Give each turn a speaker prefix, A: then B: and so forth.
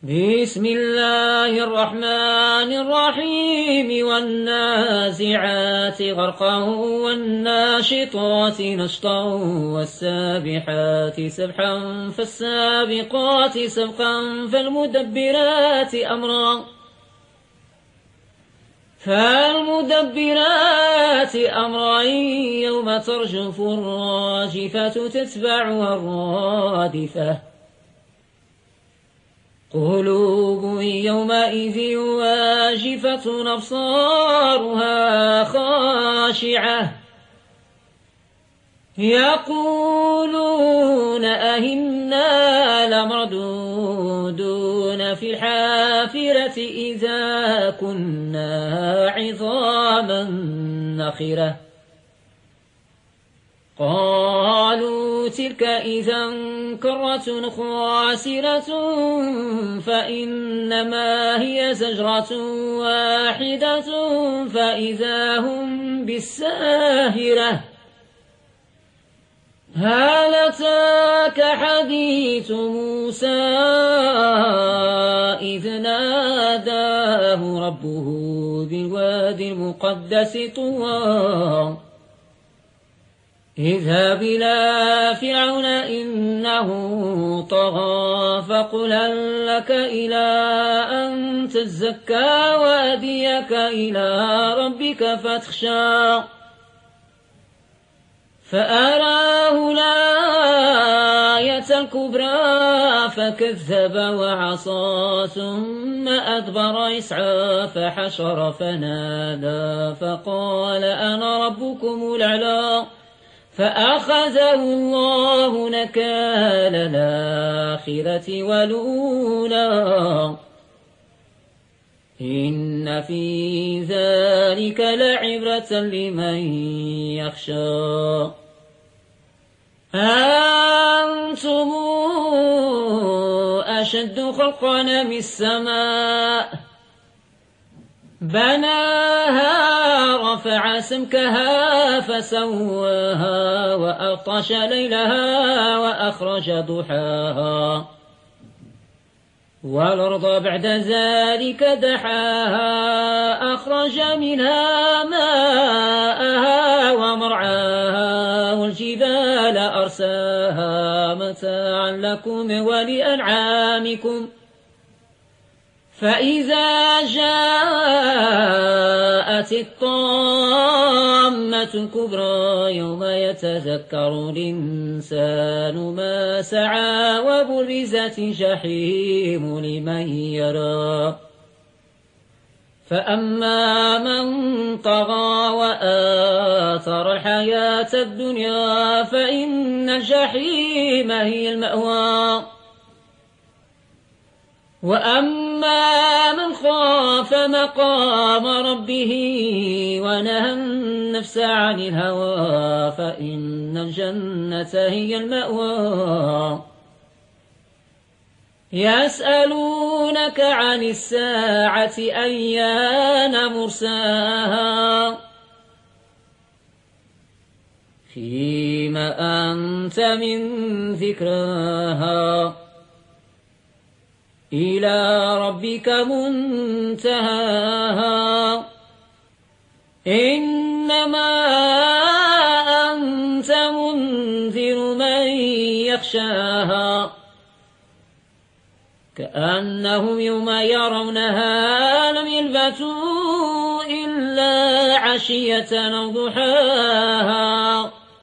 A: بسم الله الرحمن الرحيم والنازعات غرقا والناشطات نشطا والسابحات سبحا فالسابقات سبقا فالمدبرات أمرا يوم ترجف الراجفة تتبعها الرادفة قلوب يومئذ واجفة أبصارها خاشعة يقولون أئنا لمردودون في الحافرة إذا كنا عظاما نخرة قالوا تلك إذا كرة خاسرة فإنما هي زجرة واحدة فإذا هم بالساهرة هل أتاك حديث موسى إذ ناداه ربه بالوادي المقدس طوى اذهب إلى فرعون إنه طغى فقل هل لك إلى أن تزكى وأهديك إلى ربك فتخشى فأراه الآية الكبرى فكذب وعصى ثم أدبر يسعى فحشر فنادى فقال أنا ربكم الأعلى فأخذه الله نكال الآخرة والأولى إن في ذلك لعبرة لمن يخشى أنتم أشد خلقا من السماء بناها رفع سمكها فسواها وأغطش ليلها وأخرج ضحاها والأرض بعد ذلك دحاها أخرج منها ماءها ومرعاها والجبال أرساها متاعا لكم ولأنعامكم فإذا جاءت الطامة الكبرى يوم يتذكر الإنسان ما سعى وبرزت الجحيم لمن يرى فأما من طغى وآثر الحياة الدنيا فإن الجحيم هي المأوى وأما من خاف مقام ربه ونهى النفس عن الهوى فإن الجنة هي المأوى يسألونك عن الساعة أيان مرساها فيم أنت من ذكراها إلى ربك منتهاها إنما أنت منذر من يخشاها كأنهم يوم يرونها لم يلبثوا إلا عشية أو ضحاها